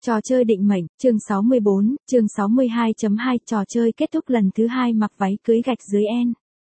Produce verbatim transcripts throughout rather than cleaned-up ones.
Trò chơi định mệnh, chương sáu mươi bốn, chương sáu mươi hai chấm hai, trò chơi kết thúc lần thứ hai mặc váy cưới gạch dưới en.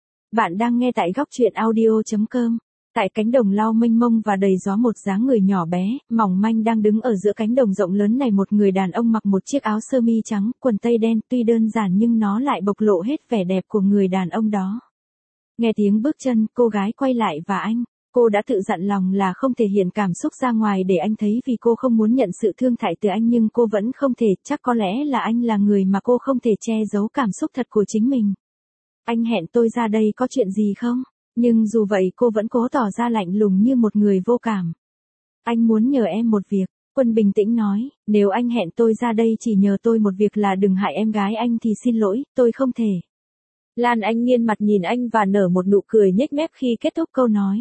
Bạn đang nghe tại góc truyện audio chấm com. Tại cánh đồng lau mênh mông và đầy gió, một dáng người nhỏ bé, mỏng manh đang đứng ở giữa cánh đồng rộng lớn này. Một người đàn ông mặc một chiếc áo sơ mi trắng, quần tây đen, tuy đơn giản nhưng nó lại bộc lộ hết vẻ đẹp của người đàn ông đó. Nghe tiếng bước chân, cô gái quay lại và anh. Cô đã tự dặn lòng là không thể hiện cảm xúc ra ngoài để anh thấy vì cô không muốn nhận sự thương hại từ anh, nhưng cô vẫn không thể, chắc có lẽ là anh là người mà cô không thể che giấu cảm xúc thật của chính mình. Anh hẹn tôi ra đây có chuyện gì không? Nhưng dù vậy cô vẫn cố tỏ ra lạnh lùng như một người vô cảm. Anh muốn nhờ em một việc, Quân bình tĩnh nói, nếu anh hẹn tôi ra đây chỉ nhờ tôi một việc là đừng hại em gái anh thì xin lỗi, tôi không thể. Lan Anh nghiêng mặt nhìn anh và nở một nụ cười nhếch mép khi kết thúc câu nói.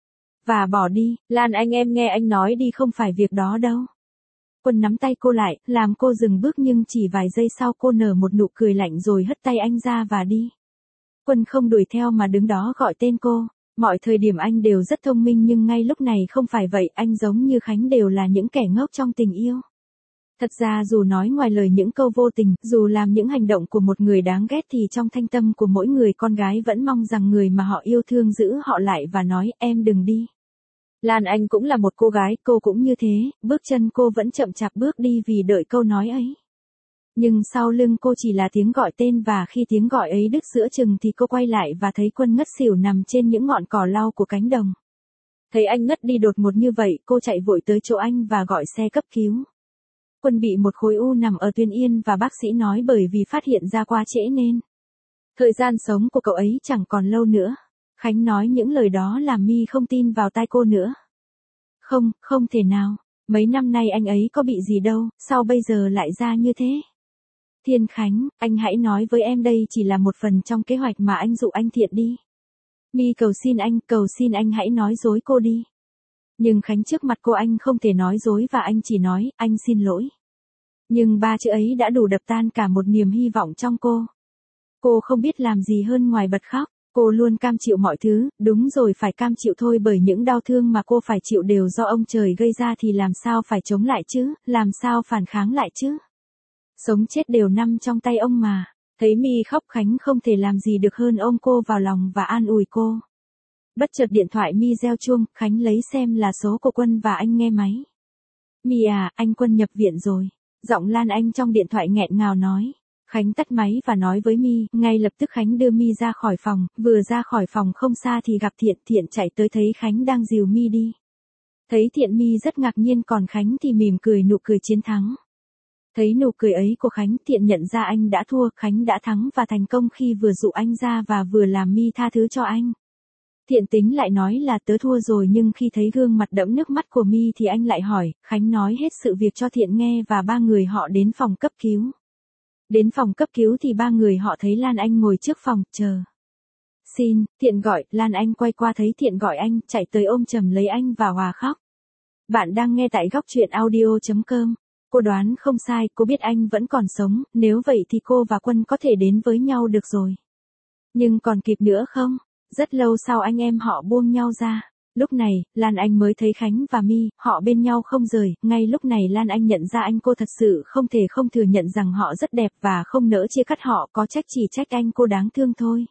Và bỏ đi, Lan Anh, em nghe anh nói đi, không phải việc đó đâu. Quân nắm tay cô lại, làm cô dừng bước, nhưng chỉ vài giây sau cô nở một nụ cười lạnh rồi hất tay anh ra và đi. Quân không đuổi theo mà đứng đó gọi tên cô. Mọi thời điểm anh đều rất thông minh nhưng ngay lúc này không phải vậy, anh giống như Khánh đều là những kẻ ngốc trong tình yêu. Thật ra dù nói ngoài lời những câu vô tình, dù làm những hành động của một người đáng ghét thì trong thanh tâm của mỗi người con gái vẫn mong rằng người mà họ yêu thương giữ họ lại và nói em đừng đi. Lan Anh cũng là một cô gái, cô cũng như thế, bước chân cô vẫn chậm chạp bước đi vì đợi câu nói ấy. Nhưng sau lưng cô chỉ là tiếng gọi tên, và khi tiếng gọi ấy đứt giữa chừng thì cô quay lại và thấy Quân ngất xỉu nằm trên những ngọn cỏ lau của cánh đồng. Thấy anh ngất đi đột ngột như vậy, cô chạy vội tới chỗ anh và gọi xe cấp cứu. Quân bị một khối u nằm ở Tuyên Yên và bác sĩ nói bởi vì phát hiện ra quá trễ nên thời gian sống của cậu ấy chẳng còn lâu nữa. Khánh nói những lời đó làm My không tin vào tai cô nữa. Không, không thể nào, mấy năm nay anh ấy có bị gì đâu, sao bây giờ lại ra như thế? Thiên Khánh, anh hãy nói với em đây chỉ là một phần trong kế hoạch mà anh dụ anh Thiện đi. My cầu xin anh, cầu xin anh hãy nói dối cô đi. Nhưng Khánh trước mặt cô anh không thể nói dối và anh chỉ nói, anh xin lỗi. Nhưng ba chữ ấy đã đủ đập tan cả một niềm hy vọng trong cô. Cô không biết làm gì hơn ngoài bật khóc. Cô luôn cam chịu mọi thứ, đúng rồi, phải cam chịu thôi, bởi những đau thương mà cô phải chịu đều do ông trời gây ra thì làm sao phải chống lại chứ, làm sao phản kháng lại chứ. Sống chết đều nằm trong tay ông mà. Thấy My khóc, Khánh không thể làm gì được hơn ôm cô vào lòng và an ủi cô. Bất chợt điện thoại My reo chuông, Khánh lấy xem là số của Quân và anh nghe máy. My à, anh Quân nhập viện rồi. Giọng Lan Anh trong điện thoại nghẹn ngào nói. Khánh tắt máy và nói với My, ngay lập tức Khánh đưa My ra khỏi phòng, vừa ra khỏi phòng không xa thì gặp Thiện, Thiện chạy tới thấy Khánh đang dìu My đi. Thấy Thiện, My rất ngạc nhiên, còn Khánh thì mỉm cười, nụ cười chiến thắng. Thấy nụ cười ấy của Khánh, Thiện nhận ra anh đã thua, Khánh đã thắng và thành công khi vừa dụ anh ra và vừa làm My tha thứ cho anh. Thiện tính lại nói là tớ thua rồi, nhưng khi thấy gương mặt đẫm nước mắt của My thì anh lại hỏi, Khánh nói hết sự việc cho Thiện nghe và ba người họ đến phòng cấp cứu. Đến phòng cấp cứu thì ba người họ thấy Lan Anh ngồi trước phòng, chờ. Xin, Thiện gọi, Lan Anh quay qua thấy Thiện gọi anh, chạy tới ôm chầm lấy anh và hòa khóc. Bạn đang nghe tại góc truyện audio chấm com. Cô đoán không sai, cô biết anh vẫn còn sống, nếu vậy thì cô và Quân có thể đến với nhau được rồi. Nhưng còn kịp nữa không? Rất lâu sau anh em họ buông nhau ra. Lúc này, Lan Anh mới thấy Khánh và My, họ bên nhau không rời, ngay lúc này Lan Anh nhận ra anh, cô thật sự không thể không thừa nhận rằng họ rất đẹp và không nỡ chia cắt họ, có trách chỉ trách anh cô đáng thương thôi.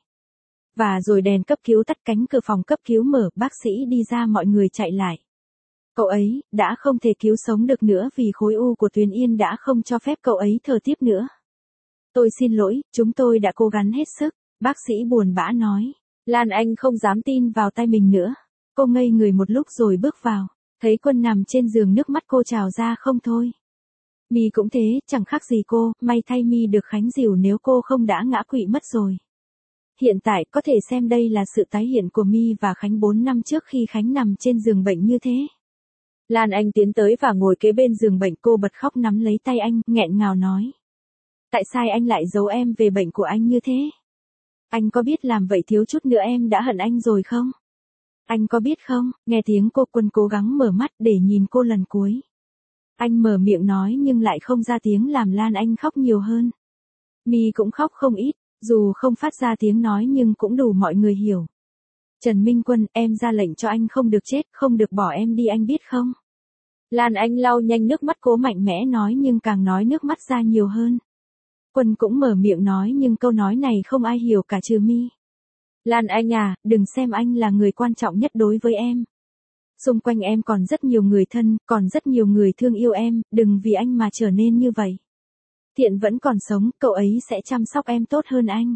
Và rồi đèn cấp cứu tắt, cánh cửa phòng cấp cứu mở, bác sĩ đi ra, mọi người chạy lại. Cậu ấy, đã không thể cứu sống được nữa vì khối u của Tuyến Yên đã không cho phép cậu ấy thở tiếp nữa. Tôi xin lỗi, chúng tôi đã cố gắng hết sức, bác sĩ buồn bã nói. Lan Anh không dám tin vào tay mình nữa. Cô ngây người một lúc rồi bước vào, thấy Quân nằm trên giường, nước mắt cô trào ra không thôi. My cũng thế, chẳng khác gì cô, may thay My được Khánh dìu, nếu cô không đã ngã quỵ mất rồi. Hiện tại có thể xem đây là sự tái hiện của My và Khánh bốn năm trước khi Khánh nằm trên giường bệnh như thế. Lan Anh tiến tới và ngồi kế bên giường bệnh, cô bật khóc nắm lấy tay anh, nghẹn ngào nói. Tại sao anh lại giấu em về bệnh của anh như thế? Anh có biết làm vậy thiếu chút nữa em đã hận anh rồi không? Anh có biết không? Nghe tiếng cô, Quân cố gắng mở mắt để nhìn cô lần cuối. Anh mở miệng nói nhưng lại không ra tiếng, làm Lan Anh khóc nhiều hơn. My cũng khóc không ít, dù không phát ra tiếng nói nhưng cũng đủ mọi người hiểu. Trần Minh Quân, em ra lệnh cho anh không được chết, không được bỏ em đi, anh biết không? Lan Anh lau nhanh nước mắt cố mạnh mẽ nói nhưng càng nói nước mắt ra nhiều hơn. Quân cũng mở miệng nói nhưng câu nói này không ai hiểu cả trừ mi. Lan Anh à, đừng xem anh là người quan trọng nhất đối với em. Xung quanh em còn rất nhiều người thân, còn rất nhiều người thương yêu em, đừng vì anh mà trở nên như vậy. Thiện vẫn còn sống, cậu ấy sẽ chăm sóc em tốt hơn anh.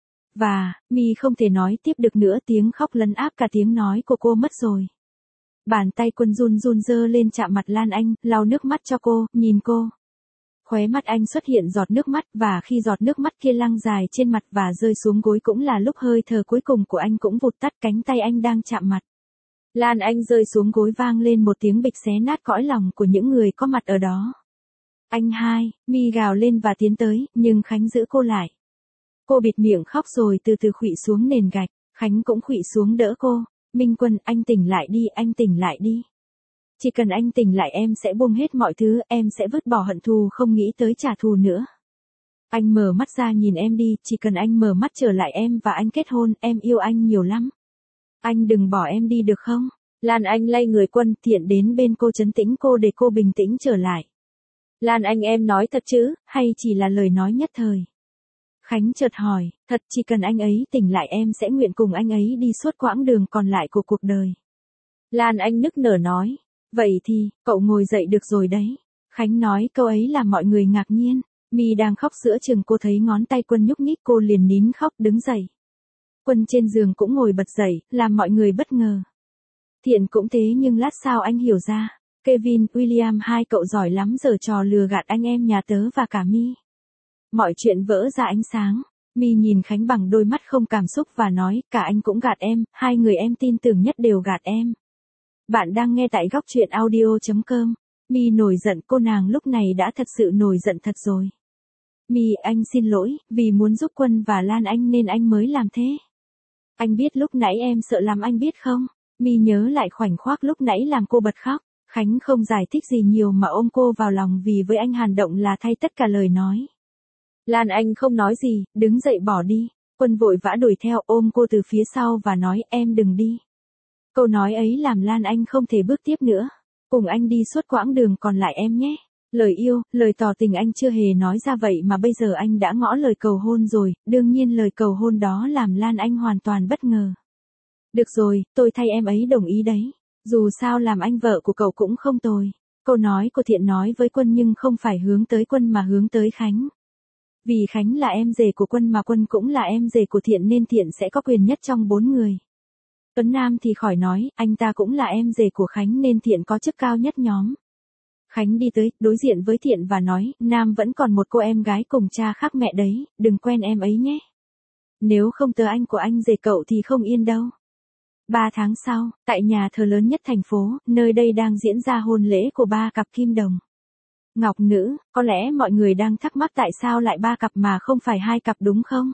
Và, mi không thể nói tiếp được nữa, tiếng khóc lấn áp cả tiếng nói của cô mất rồi. Bàn tay Quân run run giơ lên chạm mặt Lan Anh, lau nước mắt cho cô, nhìn cô. Khóe mắt anh xuất hiện giọt nước mắt và khi giọt nước mắt kia lăn dài trên mặt và rơi xuống gối cũng là lúc hơi thở cuối cùng của anh cũng vụt tắt, cánh tay anh đang chạm mặt. Lan Anh rơi xuống gối vang lên một tiếng bịch xé nát cõi lòng của những người có mặt ở đó. Anh hai, mi gào lên và tiến tới, nhưng Khánh giữ cô lại. Cô bịt miệng khóc rồi từ từ khuỵu xuống nền gạch, Khánh cũng khuỵu xuống đỡ cô. Minh Quân, anh tỉnh lại đi, anh tỉnh lại đi. Chỉ cần anh tỉnh lại em sẽ buông hết mọi thứ, em sẽ vứt bỏ hận thù không nghĩ tới trả thù nữa. Anh mở mắt ra nhìn em đi, chỉ cần anh mở mắt trở lại em và anh kết hôn, em yêu anh nhiều lắm. Anh đừng bỏ em đi được không? Lan Anh lay người Quân, Thiện đến bên cô trấn tĩnh cô để cô bình tĩnh trở lại. Lan Anh, em nói thật chứ, hay chỉ là lời nói nhất thời? Khánh chợt hỏi, thật, chỉ cần anh ấy tỉnh lại em sẽ nguyện cùng anh ấy đi suốt quãng đường còn lại của cuộc đời. Lan Anh nức nở nói, vậy thì, cậu ngồi dậy được rồi đấy. Khánh nói câu ấy làm mọi người ngạc nhiên. Mi đang khóc giữa chừng cô thấy ngón tay Quân nhúc nhích cô liền nín khóc đứng dậy. Quân trên giường cũng ngồi bật dậy, làm mọi người bất ngờ. Thiện cũng thế nhưng lát sau anh hiểu ra. Kevin, William hai cậu giỏi lắm giở trò lừa gạt anh em nhà tớ và cả Mi. Mọi chuyện vỡ ra ánh sáng. Mi nhìn Khánh bằng đôi mắt không cảm xúc và nói, cả anh cũng gạt em, hai người em tin tưởng nhất đều gạt em. Bạn đang nghe tại góc truyện audio chấm com. Mi nổi giận, cô nàng lúc này đã thật sự nổi giận thật rồi. Mi, anh xin lỗi, vì muốn giúp Quân và Lan Anh nên anh mới làm thế. Anh biết lúc nãy em sợ lắm anh biết không? Mi nhớ lại khoảnh khắc lúc nãy làm cô bật khóc. Khánh không giải thích gì nhiều mà ôm cô vào lòng vì với anh hành động là thay tất cả lời nói. Lan Anh không nói gì, đứng dậy bỏ đi. Quân vội vã đuổi theo ôm cô từ phía sau và nói em đừng đi. Câu nói ấy làm Lan Anh không thể bước tiếp nữa. Cùng anh đi suốt quãng đường còn lại em nhé. Lời yêu, lời tỏ tình anh chưa hề nói ra vậy mà bây giờ anh đã ngõ lời cầu hôn rồi, đương nhiên lời cầu hôn đó làm Lan Anh hoàn toàn bất ngờ. Được rồi, tôi thay em ấy đồng ý đấy. Dù sao làm anh vợ của cậu cũng không tồi. Câu nói của Thiện nói với Quân nhưng không phải hướng tới Quân mà hướng tới Khánh. Vì Khánh là em rể của Quân mà Quân cũng là em rể của Thiện nên Thiện sẽ có quyền nhất trong bốn người. Tuấn Nam thì khỏi nói, anh ta cũng là em rể của Khánh nên Thiện có chức cao nhất nhóm. Khánh đi tới, đối diện với Thiện và nói, Nam vẫn còn một cô em gái cùng cha khác mẹ đấy, đừng quen em ấy nhé. Nếu không tớ anh của anh rể cậu thì không yên đâu. Ba tháng sau, tại nhà thờ lớn nhất thành phố, nơi đây đang diễn ra hôn lễ của ba cặp kim đồng. Ngọc nữ, có lẽ mọi người đang thắc mắc tại sao lại ba cặp mà không phải hai cặp đúng không?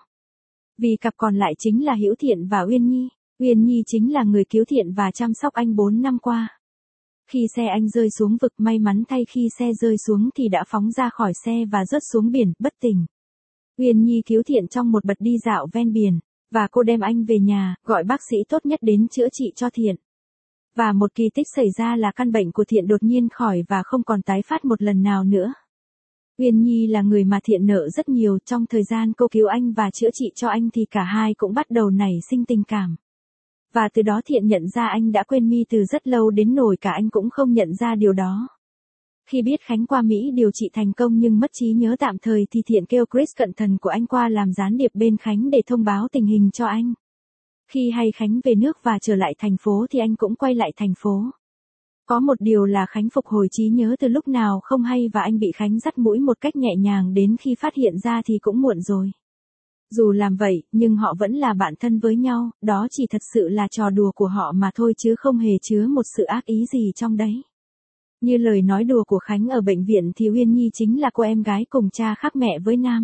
Vì cặp còn lại chính là Hữu Thiện và Uyên Nhi. Uyên Nhi chính là người cứu Thiện và chăm sóc anh bốn năm qua. Khi xe anh rơi xuống vực may mắn thay khi xe rơi xuống thì đã phóng ra khỏi xe và rớt xuống biển, bất tỉnh. Uyên Nhi cứu Thiện trong một bật đi dạo ven biển, và cô đem anh về nhà, gọi bác sĩ tốt nhất đến chữa trị cho Thiện. Và một kỳ tích xảy ra là căn bệnh của Thiện đột nhiên khỏi và không còn tái phát một lần nào nữa. Uyên Nhi là người mà Thiện nợ rất nhiều, trong thời gian cô cứu anh và chữa trị cho anh thì cả hai cũng bắt đầu nảy sinh tình cảm. Và từ đó Thiện nhận ra anh đã quên Mi từ rất lâu đến nỗi cả anh cũng không nhận ra điều đó. Khi biết Khánh qua Mỹ điều trị thành công nhưng mất trí nhớ tạm thời thì Thiện kêu Chris cận thần của anh qua làm gián điệp bên Khánh để thông báo tình hình cho anh. Khi hay Khánh về nước và trở lại thành phố thì anh cũng quay lại thành phố. Có một điều là Khánh phục hồi trí nhớ từ lúc nào không hay và anh bị Khánh dắt mũi một cách nhẹ nhàng đến khi phát hiện ra thì cũng muộn rồi. Dù làm vậy, nhưng họ vẫn là bạn thân với nhau, đó chỉ thật sự là trò đùa của họ mà thôi chứ không hề chứa một sự ác ý gì trong đấy. Như lời nói đùa của Khánh ở bệnh viện thì Uyên Nhi chính là cô em gái cùng cha khác mẹ với Nam.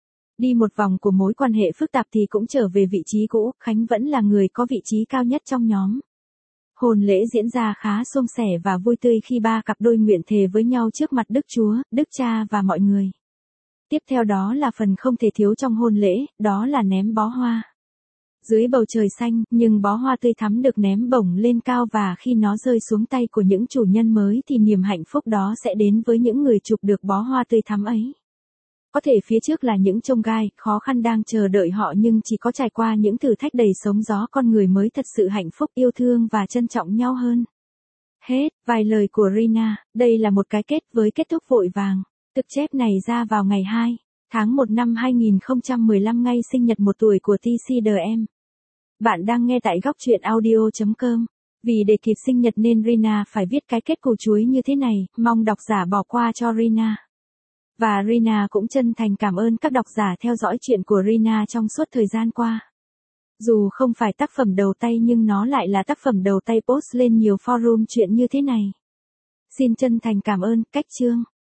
Đi một vòng của mối quan hệ phức tạp thì cũng trở về vị trí cũ, Khánh vẫn là người có vị trí cao nhất trong nhóm. Hôn lễ diễn ra khá suôn sẻ và vui tươi khi ba cặp đôi nguyện thề với nhau trước mặt Đức Chúa, Đức Cha và mọi người. Tiếp theo đó là phần không thể thiếu trong hôn lễ, đó là ném bó hoa. Dưới bầu trời xanh, nhưng bó hoa tươi thắm được ném bổng lên cao và khi nó rơi xuống tay của những chủ nhân mới thì niềm hạnh phúc đó sẽ đến với những người chụp được bó hoa tươi thắm ấy. Có thể phía trước là những chông gai, khó khăn đang chờ đợi họ nhưng chỉ có trải qua những thử thách đầy sóng gió con người mới thật sự hạnh phúc, yêu thương và trân trọng nhau hơn. Hết, vài lời của Rihanna, đây là một cái kết với kết thúc vội vàng. Thực chép này ra vào ngày hai tháng một năm hai nghìn không trăm mười lăm ngay sinh nhật một tuổi của tê xê đê em. Bạn đang nghe tại góc truyện audio chấm com. Vì để kịp sinh nhật nên Rihanna phải viết cái kết củ chuối như thế này, mong độc giả bỏ qua cho Rihanna. Và Rihanna cũng chân thành cảm ơn các độc giả theo dõi chuyện của Rihanna trong suốt thời gian qua. Dù không phải tác phẩm đầu tay nhưng nó lại là tác phẩm đầu tay post lên nhiều forum chuyện như thế này. Xin chân thành cảm ơn, cách chương.